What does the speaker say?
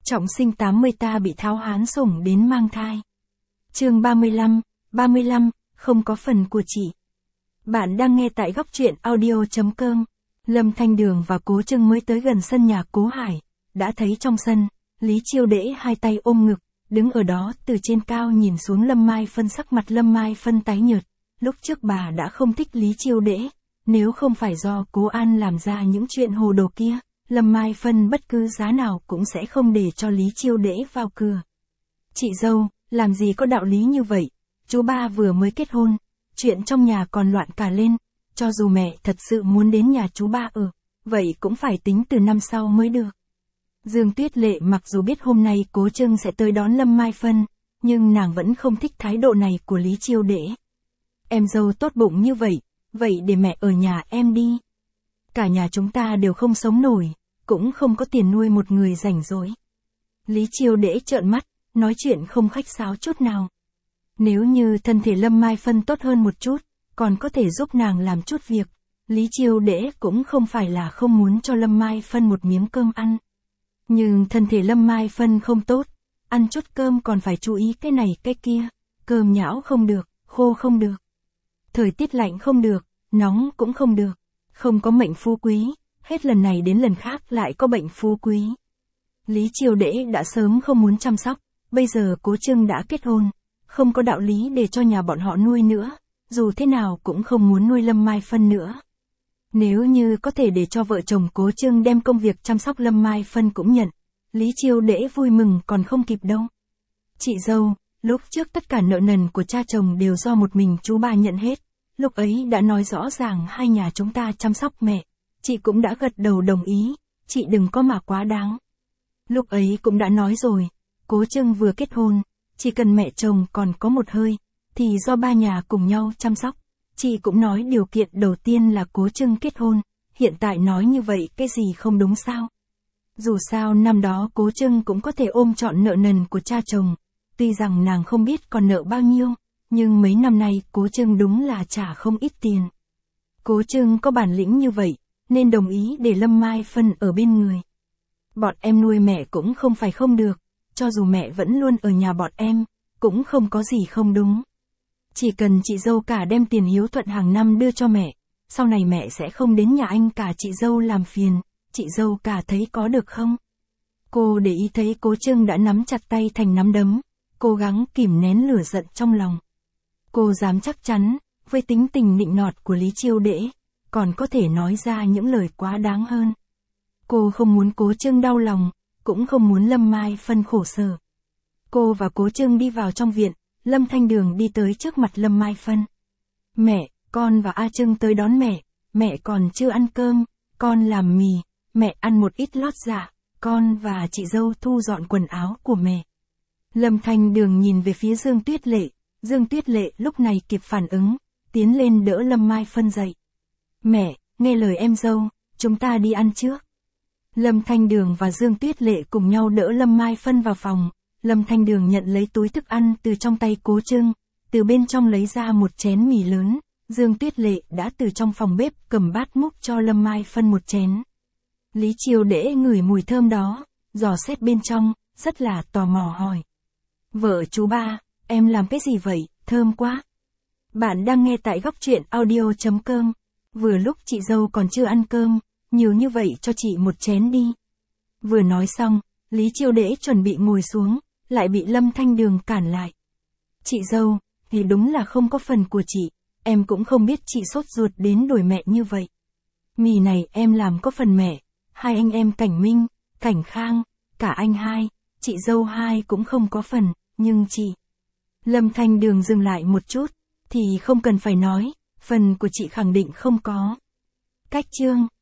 Trọng sinh 80 ta bị Tháo Hán sủng đến mang thai. Chương 35, không có phần của chị. Bạn đang nghe tại góc truyện audio.com. Lâm Thanh Đường và Cố Trưng mới tới gần sân nhà Cố Hải, đã thấy trong sân, Lý Chiêu Đễ hai tay ôm ngực, đứng ở đó từ trên cao nhìn xuống Lâm Mai Phân. Sắc mặt Lâm Mai Phân tái nhợt, lúc trước bà đã không thích Lý Chiêu Đễ, nếu không phải do Cố An làm ra những chuyện hồ đồ kia, Lâm Mai Phân bất cứ giá nào cũng sẽ không để cho Lý Chiêu Đễ vào cửa. Chị dâu, làm gì có đạo lý như vậy, chú ba vừa mới kết hôn, chuyện trong nhà còn loạn cả lên, cho dù mẹ thật sự muốn đến nhà chú ba ở, vậy cũng phải tính từ năm sau mới được. Dương Tuyết Lệ mặc dù biết hôm nay Cố Trưng sẽ tới đón Lâm Mai Phân, nhưng nàng vẫn không thích thái độ này của Lý Chiêu Đễ. Em dâu tốt bụng như vậy để mẹ ở nhà em đi. Cả nhà chúng ta đều không sống nổi, cũng không có tiền nuôi một người rảnh rỗi. Lý Chiêu Đễ trợn mắt, nói chuyện không khách sáo chút nào. Nếu như thân thể Lâm Mai Phân tốt hơn một chút, còn có thể giúp nàng làm chút việc, Lý Chiêu Đễ cũng không phải là không muốn cho Lâm Mai Phân một miếng cơm ăn. Nhưng thân thể Lâm Mai Phân không tốt, ăn chút cơm còn phải chú ý cái này cái kia, cơm nhão không được, khô không được. Thời tiết lạnh không được, nóng cũng không được, không có mệnh phú quý, hết lần này đến lần khác lại có bệnh phú quý. Lý Chiêu Đễ đã sớm không muốn chăm sóc, bây giờ Cố Trưng đã kết hôn, không có đạo lý để cho nhà bọn họ nuôi nữa, dù thế nào cũng không muốn nuôi Lâm Mai Phân nữa. Nếu như có thể để cho vợ chồng Cố Trưng đem công việc chăm sóc Lâm Mai Phân cũng nhận, Lý Chiêu Đễ vui mừng còn không kịp đâu. Chị dâu, lúc trước tất cả nợ nần của cha chồng đều do một mình chú ba nhận hết, lúc ấy đã nói rõ ràng hai nhà chúng ta chăm sóc mẹ, chị cũng đã gật đầu đồng ý, chị đừng có mà quá đáng. Lúc ấy cũng đã nói rồi, Cố Trưng vừa kết hôn, chỉ cần mẹ chồng còn có một hơi, thì do ba nhà cùng nhau chăm sóc. Chị cũng nói điều kiện đầu tiên là Cố Trưng kết hôn, hiện tại nói như vậy cái gì không đúng sao? Dù sao năm đó Cố Trưng cũng có thể ôm trọn nợ nần của cha chồng, tuy rằng nàng không biết còn nợ bao nhiêu, nhưng mấy năm nay Cố Trưng đúng là trả không ít tiền. Cố Trưng có bản lĩnh như vậy, nên đồng ý để Lâm Mai Phân ở bên người. Bọn em nuôi mẹ cũng không phải không được, cho dù mẹ vẫn luôn ở nhà bọn em, cũng không có gì không đúng. Chỉ cần chị dâu cả đem tiền hiếu thuận hàng năm đưa cho mẹ, sau này mẹ sẽ không đến nhà anh cả chị dâu làm phiền, chị dâu cả thấy có được không? Cô để ý thấy Cố Trưng đã nắm chặt tay thành nắm đấm, cố gắng kìm nén lửa giận trong lòng. Cô dám chắc chắn, với tính tình nịnh nọt của Lý Chiêu Đễ, còn có thể nói ra những lời quá đáng hơn. Cô không muốn Cố Trưng đau lòng, cũng không muốn Lâm Mai Phân khổ sở. Cô và Cố Trưng đi vào trong viện, Lâm Thanh Đường đi tới trước mặt Lâm Mai Phân. Mẹ, con và A Trưng tới đón mẹ còn chưa ăn cơm, con làm mì, mẹ ăn một ít lót dạ, con và chị dâu thu dọn quần áo của mẹ. Lâm Thanh Đường nhìn về phía Dương Tuyết Lệ lúc này kịp phản ứng, tiến lên đỡ Lâm Mai Phân dậy. Mẹ, nghe lời em dâu, chúng ta đi ăn trước. Lâm Thanh Đường và Dương Tuyết Lệ cùng nhau đỡ Lâm Mai Phân vào phòng. Lâm Thanh Đường nhận lấy túi thức ăn từ trong tay Cố Trưng, từ bên trong lấy ra một chén mì lớn. Dương Tuyết Lệ đã từ trong phòng bếp cầm bát múc cho Lâm Mai Phân một chén. Lý Chiêu Đễ ngửi mùi thơm đó, dò xét bên trong, rất là tò mò hỏi. Vợ chú ba, em làm cái gì vậy, thơm quá. Bạn đang nghe tại góc truyện audio.com. Vừa lúc chị dâu còn chưa ăn cơm, nhiều như vậy cho chị một chén đi. Vừa nói xong, Lý Chiêu Đễ chuẩn bị ngồi xuống, lại bị Lâm Thanh Đường cản lại. Chị dâu, thì đúng là không có phần của chị, em cũng không biết chị sốt ruột đến đổi mẹ như vậy. Mì này em làm có phần mẹ, hai anh em Cảnh Minh, Cảnh Khang, cả anh hai, chị dâu hai cũng không có phần, nhưng chị. Lâm Thanh Đường dừng lại một chút, thì không cần phải nói, phần của chị khẳng định không có. Cách chương